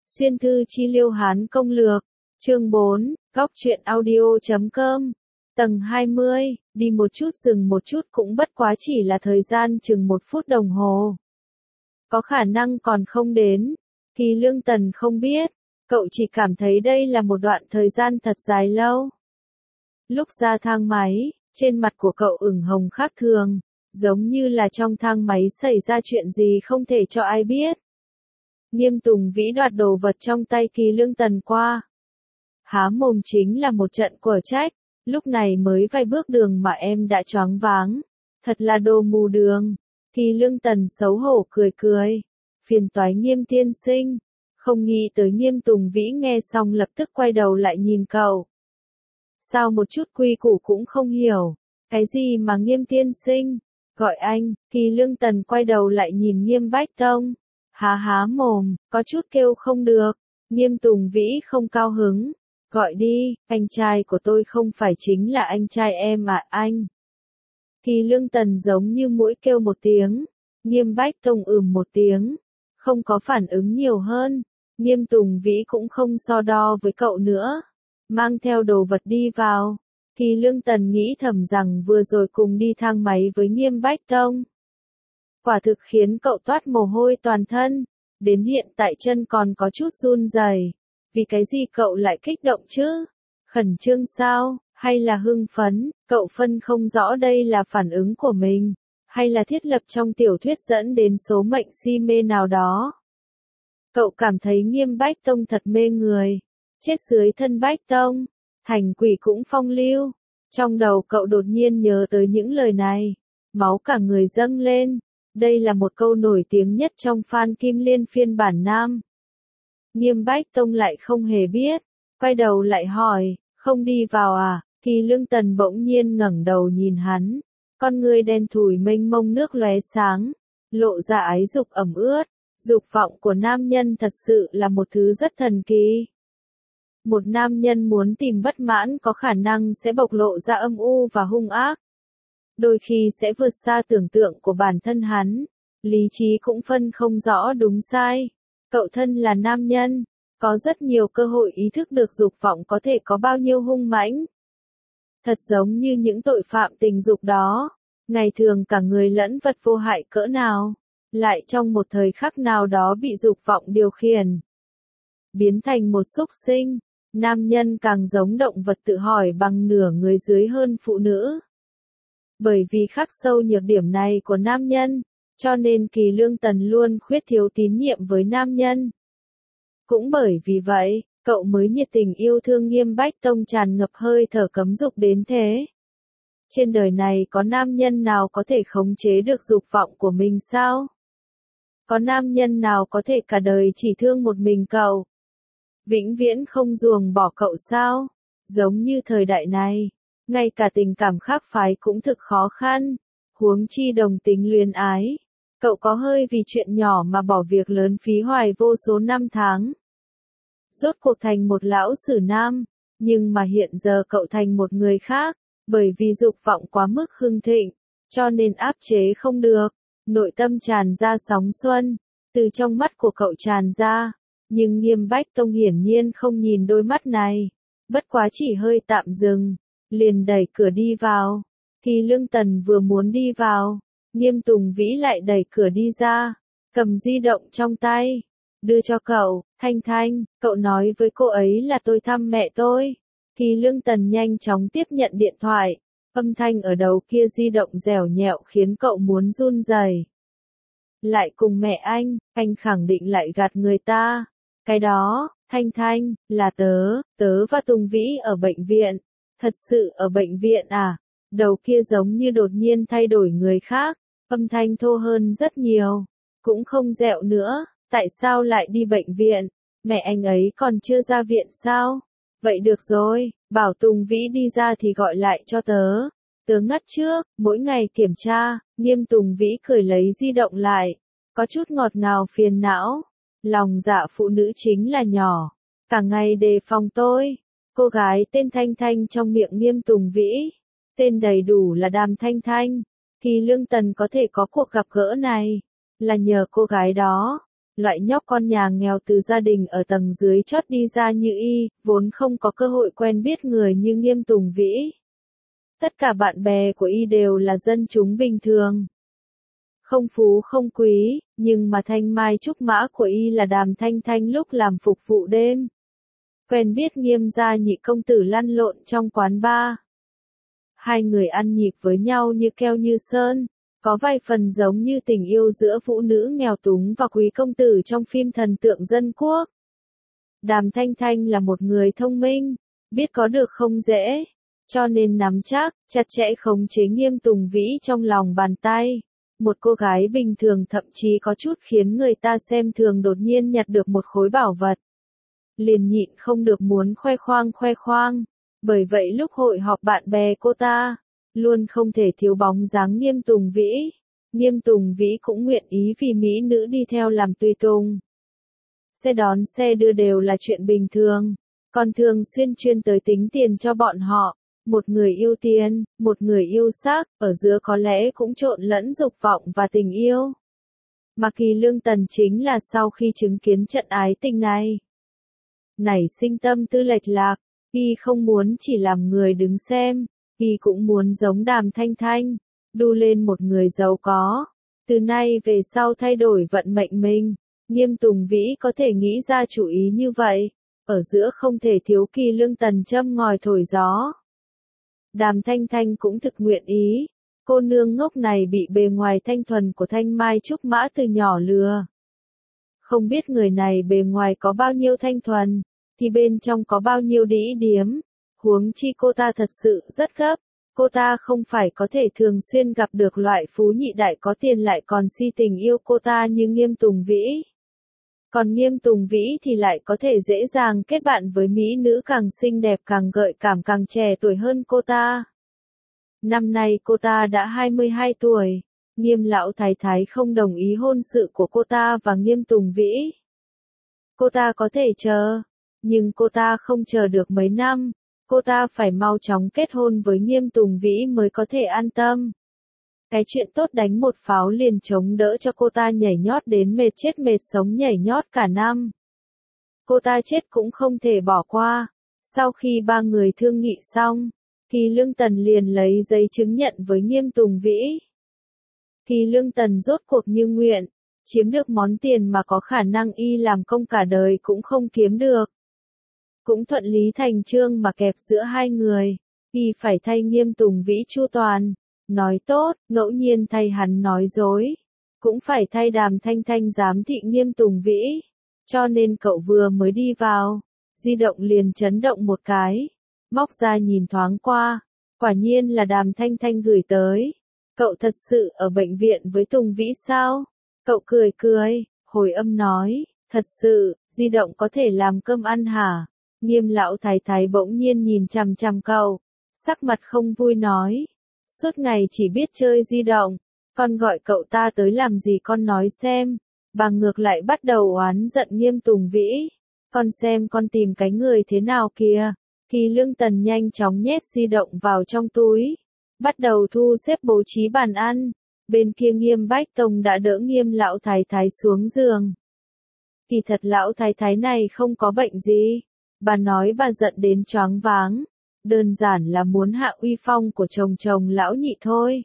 Xuyên thư chi liêu Hán công lược, chương 4, góc truyện audio.com, tầng 20, đi một chút dừng một chút cũng bất quá chỉ là thời gian chừng 1 phút đồng hồ. Có khả năng còn không đến, thì Lương Tần không biết, cậu chỉ cảm thấy đây là một đoạn thời gian thật dài lâu. Lúc ra thang máy, trên mặt của cậu ửng hồng khác thường, giống như là trong thang máy xảy ra chuyện gì không thể cho ai biết. Nghiêm Tùng Vĩ đoạt đồ vật trong tay Kỳ Lương Tần qua. Há mồm chính là một trận quở trách, lúc này mới vài bước đường mà em đã choáng váng. Thật là đồ mù đường. Kỳ Lương Tần xấu hổ cười cười. Phiền toái Nghiêm tiên sinh. Không nghĩ tới Nghiêm Tùng Vĩ nghe xong lập tức quay đầu lại nhìn cậu. Sao một chút quy củ cũng không hiểu. Cái gì mà Nghiêm tiên sinh? Gọi anh. Kỳ Lương Tần quay đầu lại nhìn Nghiêm Bách Tông. Há mồm, có chút kêu không được. Nghiêm Tùng Vĩ không cao hứng. Gọi đi, anh trai của tôi không phải chính là anh trai em à anh. Kỳ Lương Tần giống như mũi kêu một tiếng. Nghiêm Bách Tông một tiếng. Không có phản ứng nhiều hơn. Nghiêm Tùng Vĩ cũng không so đo với cậu nữa. Mang theo đồ vật đi vào. Kỳ Lương Tần nghĩ thầm rằng vừa rồi cùng đi thang máy với Nghiêm Bách Tông. Quả thực khiến cậu toát mồ hôi toàn thân, đến hiện tại chân còn có chút run rẩy. Vì cái gì cậu lại kích động chứ? Khẩn trương sao? Hay là hưng phấn? Cậu phân không rõ đây là phản ứng của mình, hay là thiết lập trong tiểu thuyết dẫn đến số mệnh si mê nào đó. Cậu cảm thấy Nghiêm Bách Tông thật mê người. Chết dưới thân Bách Tông, thành quỷ cũng phong lưu. Trong đầu cậu đột nhiên nhớ tới những lời này. Máu cả người dâng lên. Đây là một câu nổi tiếng nhất trong Phan Kim Liên phiên bản Nam. Nghiêm Bách Tông lại không hề biết, quay đầu lại hỏi, không đi vào à? Kỳ Lương Tần bỗng nhiên ngẩng đầu nhìn hắn, con người đen thủi mênh mông nước lóe sáng, lộ ra ái dục ẩm ướt. Dục vọng của nam nhân thật sự là một thứ rất thần kỳ. Một nam nhân muốn tìm bất mãn có khả năng sẽ bộc lộ ra âm u và hung ác. Đôi khi sẽ vượt xa tưởng tượng của bản thân hắn, lý trí cũng phân không rõ đúng sai. Cậu thân là nam nhân, có rất nhiều cơ hội ý thức được dục vọng có thể có bao nhiêu hung mãnh. Thật giống như những tội phạm tình dục đó, ngày thường cả người lẫn vật vô hại cỡ nào, lại trong một thời khắc nào đó bị dục vọng điều khiển, biến thành một súc sinh. Nam nhân càng giống động vật tự hỏi bằng nửa người dưới hơn phụ nữ. Bởi vì khắc sâu nhược điểm này của nam nhân, cho nên Kỳ Lương Tần luôn khuyết thiếu tín nhiệm với nam nhân. Cũng bởi vì vậy, cậu mới nhiệt tình yêu thương Nghiêm Bách Tông tràn ngập hơi thở cấm dục đến thế. Trên đời này có nam nhân nào có thể khống chế được dục vọng của mình sao? Có nam nhân nào có thể cả đời chỉ thương một mình cậu? Vĩnh viễn không ruồng bỏ cậu sao? Giống như thời đại này, ngay cả tình cảm khác phái cũng thực khó khăn, huống chi đồng tính luyến ái. Cậu có hơi vì chuyện nhỏ mà bỏ việc lớn phí hoài vô số năm tháng. Rốt cuộc thành một lão sử nam, nhưng mà hiện giờ cậu thành một người khác, bởi vì dục vọng quá mức hưng thịnh, cho nên áp chế không được, nội tâm tràn ra sóng xuân, từ trong mắt của cậu tràn ra, nhưng Nghiêm Bách Tông hiển nhiên không nhìn đôi mắt này, bất quá chỉ hơi tạm dừng, liền đẩy cửa đi vào. Kỳ Lương Tần vừa muốn đi vào, Nghiêm Tùng Vĩ lại đẩy cửa đi ra, cầm di động trong tay, đưa cho cậu. Thanh Thanh, cậu nói với cô ấy là tôi thăm mẹ tôi. Kỳ Lương Tần nhanh chóng tiếp nhận điện thoại, âm thanh ở đầu kia di động dẻo nhẹo khiến cậu muốn run rẩy. Lại cùng mẹ anh khẳng định lại gạt người ta. Cái đó, Thanh Thanh, là tớ và Tùng Vĩ ở bệnh viện. Thật sự ở bệnh viện à? Đầu kia giống như đột nhiên thay đổi người khác, âm thanh thô hơn rất nhiều, cũng không dẹo nữa. Tại sao lại đi bệnh viện? Mẹ anh ấy còn chưa ra viện sao? Vậy được rồi, bảo Tùng Vĩ đi ra thì gọi lại cho tớ. Tớ ngất trước, mỗi ngày kiểm tra. Nghiêm Tùng Vĩ cười lấy di động lại, có chút ngọt ngào phiền não. Lòng dạ phụ nữ chính là nhỏ, cả ngày đề phòng tôi. Cô gái tên Thanh Thanh trong miệng Nghiêm Tùng Vĩ, tên đầy đủ là Đàm Thanh Thanh. Kỳ Lương Tần có thể có cuộc gặp gỡ này, là nhờ cô gái đó. Loại nhóc con nhà nghèo từ gia đình ở tầng dưới chót đi ra như y, vốn không có cơ hội quen biết người như Nghiêm Tùng Vĩ. Tất cả bạn bè của y đều là dân chúng bình thường. Không phú không quý, nhưng mà thanh mai trúc mã của y là Đàm Thanh Thanh lúc làm phục vụ đêm. Quen biết Nghiêm gia nhị công tử lăn lộn trong quán bar. Hai người ăn nhịp với nhau như keo như sơn, có vài phần giống như tình yêu giữa phụ nữ nghèo túng và quý công tử trong phim Thần tượng dân quốc. Đàm Thanh Thanh là một người thông minh, biết có được không dễ, cho nên nắm chắc, chặt chẽ khống chế Nghiêm Tùng Vĩ trong lòng bàn tay. Một cô gái bình thường thậm chí có chút khiến người ta xem thường đột nhiên nhặt được một khối bảo vật. Liền nhịn không được muốn khoe khoang. Bởi vậy lúc hội họp bạn bè cô ta, luôn không thể thiếu bóng dáng Nghiêm Tùng Vĩ. Nghiêm Tùng Vĩ cũng nguyện ý vì mỹ nữ đi theo làm tùy tùng. Xe đón xe đưa đều là chuyện bình thường, còn thường xuyên chuyên tới tính tiền cho bọn họ. Một người yêu tiền, một người yêu sắc, ở giữa có lẽ cũng trộn lẫn dục vọng và tình yêu. Mà Kỳ Lương Tần chính là sau khi chứng kiến trận ái tình này, nảy sinh tâm tư lệch lạc, y không muốn chỉ làm người đứng xem, y cũng muốn giống Đàm Thanh Thanh, đu lên một người giàu có. Từ nay về sau thay đổi vận mệnh mình, Nghiêm Tùng Vĩ có thể nghĩ ra chủ ý như vậy, ở giữa không thể thiếu Kỳ Lương Tần châm ngòi thổi gió. Đàm Thanh Thanh cũng thực nguyện ý, cô nương ngốc này bị bề ngoài thanh thuần của thanh mai trúc mã từ nhỏ lừa. Không biết người này bề ngoài có bao nhiêu thanh thuần, thì bên trong có bao nhiêu đĩ điếm, huống chi cô ta thật sự rất gấp, cô ta không phải có thể thường xuyên gặp được loại phú nhị đại có tiền lại còn si tình yêu cô ta như Nghiêm Tùng Vĩ. Còn Nghiêm Tùng Vĩ thì lại có thể dễ dàng kết bạn với mỹ nữ càng xinh đẹp càng gợi cảm càng trẻ tuổi hơn cô ta. Năm nay cô ta đã 22 tuổi, Nghiêm lão thái thái không đồng ý hôn sự của cô ta và Nghiêm Tùng Vĩ. Cô ta có thể chờ, nhưng cô ta không chờ được mấy năm, cô ta phải mau chóng kết hôn với Nghiêm Tùng Vĩ mới có thể an tâm. Cái chuyện tốt đánh một pháo liền chống đỡ cho cô ta nhảy nhót đến mệt chết mệt sống nhảy nhót cả năm. Cô ta chết cũng không thể bỏ qua. Sau khi ba người thương nghị xong, Kỳ Lương Tần liền lấy giấy chứng nhận với Nghiêm Tùng Vĩ. Kỳ Lương Tần rốt cuộc như nguyện, chiếm được món tiền mà có khả năng y làm công cả đời cũng không kiếm được. Cũng thuận lý thành chương mà kẹp giữa hai người, y phải thay Nghiêm Tùng Vĩ chu toàn. Nói tốt, ngẫu nhiên thay hắn nói dối. Cũng phải thay Đàm Thanh Thanh giám thị Nghiêm Tùng Vĩ. Cho nên cậu vừa mới đi vào, di động liền chấn động một cái. Móc ra nhìn thoáng qua, quả nhiên là Đàm Thanh Thanh gửi tới. Cậu thật sự ở bệnh viện với Tùng Vĩ sao? Cậu cười, hồi âm nói, thật sự, di động có thể làm cơm ăn hả? Nghiêm lão thái thái bỗng nhiên nhìn chằm chằm cậu, sắc mặt không vui nói. Suốt ngày chỉ biết chơi di động, con gọi cậu ta tới làm gì con nói xem. Bà ngược lại bắt đầu oán giận Nghiêm Tùng Vĩ. Con xem con tìm cái người thế nào kìa. Kỳ Lương Tần nhanh chóng nhét di động vào trong túi. Bắt đầu thu xếp bố trí bàn ăn. Bên kia Nghiêm Bách Tông đã đỡ Nghiêm lão thái thái xuống giường. Kỳ thật lão thái thái này không có bệnh gì. Bà nói bà giận đến choáng váng. Đơn giản là muốn hạ uy phong của chồng lão nhị thôi.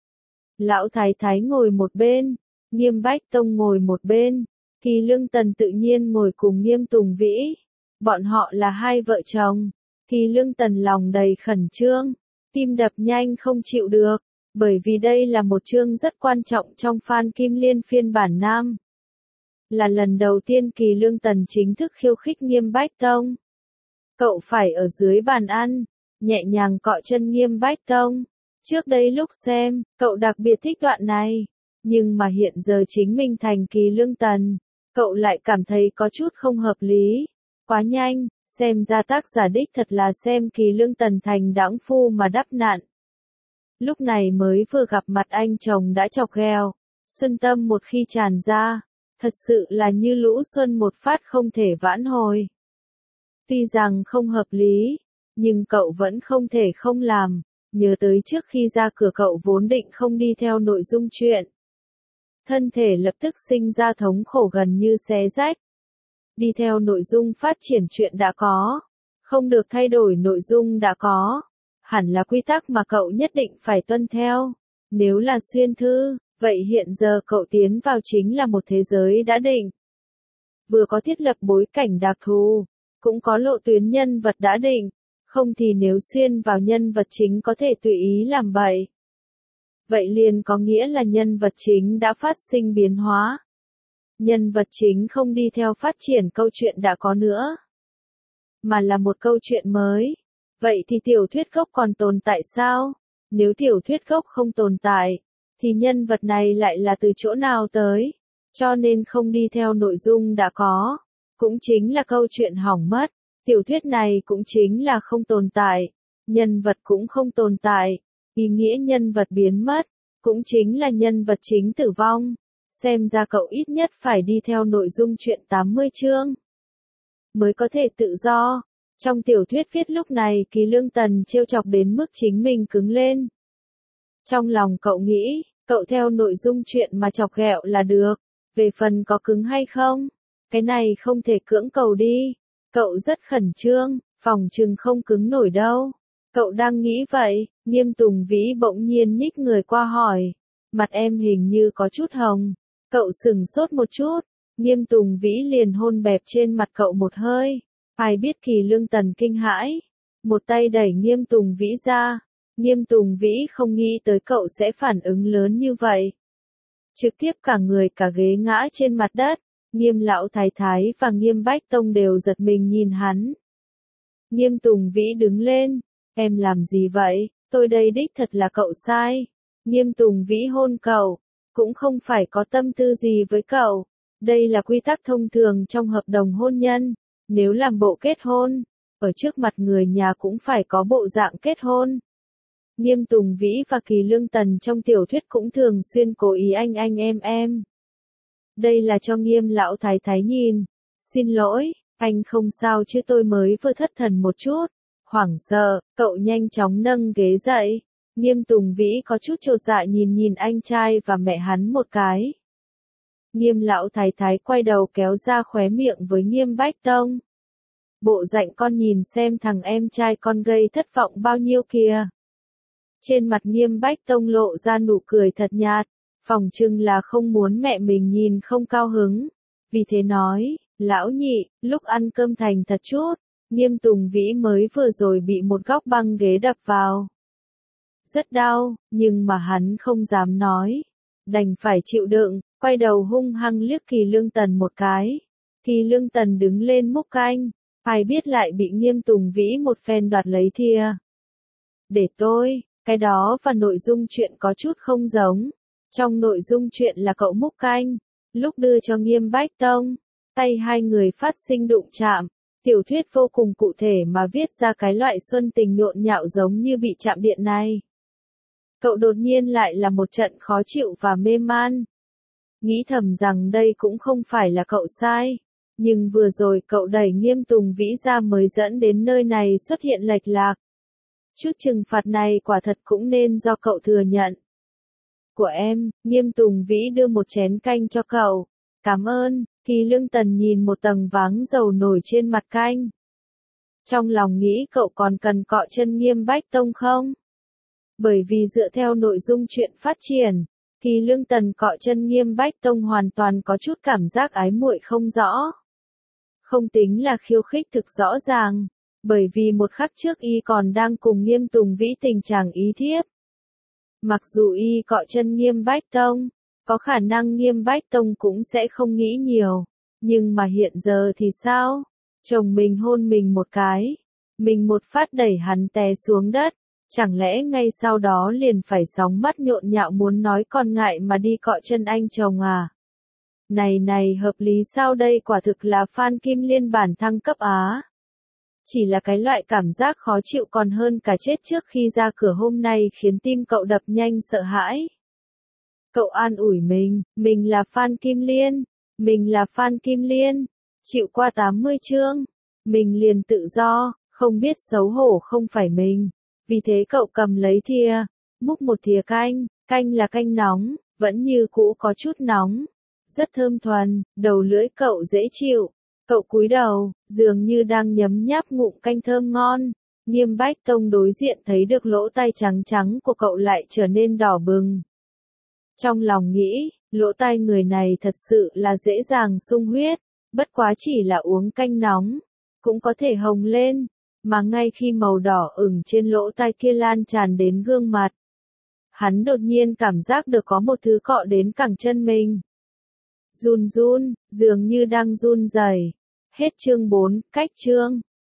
Lão thái thái ngồi một bên, Nghiêm Bách Tông ngồi một bên, Kỳ Lương Tần tự nhiên ngồi cùng Nghiêm Tùng Vĩ. Bọn họ là hai vợ chồng. Kỳ Lương Tần lòng đầy khẩn trương, tim đập nhanh không chịu được, bởi vì đây là một chương rất quan trọng trong Phan Kim Liên phiên bản Nam. Là lần đầu tiên Kỳ Lương Tần chính thức khiêu khích Nghiêm Bách Tông. Cậu phải ở dưới bàn ăn, nhẹ nhàng cọ chân Nghiêm Bách Tông. Trước đây lúc xem, cậu đặc biệt thích đoạn này, nhưng mà hiện giờ chính mình thành Kỳ Lương Tần, cậu lại cảm thấy có chút không hợp lý. Quá nhanh, xem ra tác giả đích thật là xem Kỳ Lương Tần thành đãng phu mà đắp nạn. Lúc này mới vừa gặp mặt anh chồng đã chọc ghẹo, xuân tâm một khi tràn ra, thật sự là như lũ xuân một phát không thể vãn hồi. Tuy rằng không hợp lý, nhưng cậu vẫn không thể không làm, nhớ tới trước khi ra cửa cậu vốn định không đi theo nội dung chuyện. thân thể lập tức sinh ra thống khổ gần như xé rách. Đi theo nội dung phát triển chuyện đã có, không được thay đổi nội dung đã có, hẳn là quy tắc mà cậu nhất định phải tuân theo. Nếu là xuyên thư, vậy hiện giờ cậu tiến vào chính là một thế giới đã định. Vừa có thiết lập bối cảnh đặc thù, cũng có lộ tuyến nhân vật đã định, không thì nếu xuyên vào nhân vật chính có thể tùy ý làm bậy. Vậy liền có nghĩa là nhân vật chính đã phát sinh biến hóa. Nhân vật chính không đi theo phát triển câu chuyện đã có nữa, mà là một câu chuyện mới. Vậy thì tiểu thuyết gốc còn tồn tại sao? Nếu tiểu thuyết gốc không tồn tại, thì nhân vật này lại là từ chỗ nào tới? Cho nên không đi theo nội dung đã có, cũng chính là câu chuyện hỏng mất. Tiểu thuyết này cũng chính là không tồn tại, nhân vật cũng không tồn tại, ý nghĩa nhân vật biến mất, cũng chính là nhân vật chính tử vong. Xem ra cậu ít nhất phải đi theo nội dung truyện 80 chương mới có thể tự do. Trong tiểu thuyết viết lúc này Kỳ Lương Tần trêu chọc đến mức chính mình cứng lên. Trong lòng cậu nghĩ, cậu theo nội dung truyện mà chọc ghẹo là được, về phần có cứng hay không, cái này không thể cưỡng cầu đi. Cậu rất khẩn trương, phòng chừng không cứng nổi đâu. Cậu đang nghĩ vậy, Nghiêm Tùng Vĩ bỗng nhiên nhích người qua hỏi. Mặt em hình như có chút hồng. Cậu sửng sốt một chút, Nghiêm Tùng Vĩ liền hôn bẹp trên mặt cậu một hơi. Ai biết Kỳ Lương Tần kinh hãi, một tay đẩy Nghiêm Tùng Vĩ ra. Nghiêm Tùng Vĩ không nghĩ tới cậu sẽ phản ứng lớn như vậy. Trực tiếp cả người cả ghế ngã trên mặt đất. Nghiêm lão thái thái và Nghiêm Bách Tông đều giật mình nhìn hắn. Nghiêm Tùng Vĩ đứng lên. Em làm gì vậy? Tôi đây đích thật là cậu sai. Nghiêm Tùng Vĩ hôn cậu, cũng không phải có tâm tư gì với cậu. Đây là quy tắc thông thường trong hợp đồng hôn nhân. Nếu làm bộ kết hôn, ở trước mặt người nhà cũng phải có bộ dạng kết hôn. Nghiêm Tùng Vĩ và Kỳ Lương Tần trong tiểu thuyết cũng thường xuyên cố ý anh em. Đây là cho Nghiêm lão thái thái nhìn. Xin lỗi, anh không sao chứ tôi mới vừa thất thần một chút. Hoảng sợ, cậu nhanh chóng nâng ghế dậy. Nghiêm Tùng Vĩ có chút chột dạ nhìn anh trai và mẹ hắn một cái. Nghiêm lão thái thái quay đầu kéo ra khóe miệng với Nghiêm Bách Tông. Bộ dạng con nhìn xem thằng em trai con gây thất vọng bao nhiêu kìa. Trên mặt Nghiêm Bách Tông lộ ra nụ cười thật nhạt, phỏng chừng là không muốn mẹ mình nhìn không cao hứng. Vì thế nói, lão nhị, lúc ăn cơm thành thật chút. Nghiêm Tùng Vĩ mới vừa rồi bị một góc băng ghế đập vào. Rất đau, nhưng mà hắn không dám nói. Đành phải chịu đựng, quay đầu hung hăng liếc Kỳ Lương Tần một cái. Kỳ Lương Tần đứng lên múc canh, ai biết lại bị Nghiêm Tùng Vĩ một phen đoạt lấy thìa. Để tôi, cái đó và nội dung chuyện có chút không giống. Trong nội dung chuyện là cậu múc canh, lúc đưa cho Nghiêm Bách Tông, tay hai người phát sinh đụng chạm. Tiểu thuyết vô cùng cụ thể mà viết ra cái loại xuân tình nhộn nhạo giống như bị chạm điện này. Cậu đột nhiên lại là một trận khó chịu và mê man. Nghĩ thầm rằng đây cũng không phải là cậu sai. Nhưng vừa rồi cậu đẩy Nghiêm Tùng Vĩ ra mới dẫn đến nơi này xuất hiện lệch lạc. Chút trừng phạt này quả thật cũng nên do cậu thừa nhận. Của em, Nghiêm Tùng Vĩ đưa một chén canh cho cậu. Cảm ơn. Kỳ Lương Tần nhìn một tầng váng dầu nổi trên mặt canh. Trong lòng nghĩ cậu còn cần cọ chân Nghiêm Bách Tông không? Bởi vì dựa theo nội dung chuyện phát triển, Kỳ Lương Tần cọ chân Nghiêm Bách Tông hoàn toàn có chút cảm giác ái muội không rõ. Không tính là khiêu khích thực rõ ràng, bởi vì một khắc trước y còn đang cùng Nghiêm Tùng Vĩ tình trạng ý thiếp. Mặc dù y cọ chân Nghiêm Bách Tông, có khả năng Nghiêm Bách Tông cũng sẽ không nghĩ nhiều. Nhưng mà hiện giờ thì sao? Chồng mình hôn mình một cái. Mình một phát đẩy hắn té xuống đất. Chẳng lẽ ngay sau đó liền phải sóng mắt nhộn nhạo muốn nói con ngại mà đi cọ chân anh chồng à? Này hợp lý sao đây quả thực là Phan Kim Liên bản thăng cấp Á. Chỉ là cái loại cảm giác khó chịu còn hơn cả chết trước khi ra cửa hôm nay khiến tim cậu đập nhanh sợ hãi. Cậu an ủi mình là Phan Kim Liên, mình là Phan Kim Liên, chịu qua 80 chương, mình liền tự do, không biết xấu hổ không phải mình. Vì thế cậu cầm lấy thìa, múc một thìa canh là canh nóng, vẫn như cũ có chút nóng, rất thơm thuần, đầu lưỡi cậu dễ chịu. Cậu cúi đầu, dường như đang nhấm nháp ngụm canh thơm ngon. Nghiêm Bách Tông đối diện thấy được lỗ tai trắng trắng của cậu lại trở nên đỏ bừng. Trong lòng nghĩ, lỗ tai người này thật sự là dễ dàng sung huyết, bất quá chỉ là uống canh nóng, cũng có thể hồng lên, mà ngay khi màu đỏ ửng trên lỗ tai kia lan tràn đến gương mặt. Hắn đột nhiên cảm giác được có một thứ cọ đến cẳng chân mình. Run run, dường như đang run rẩy. Hết chương 4, cách chương.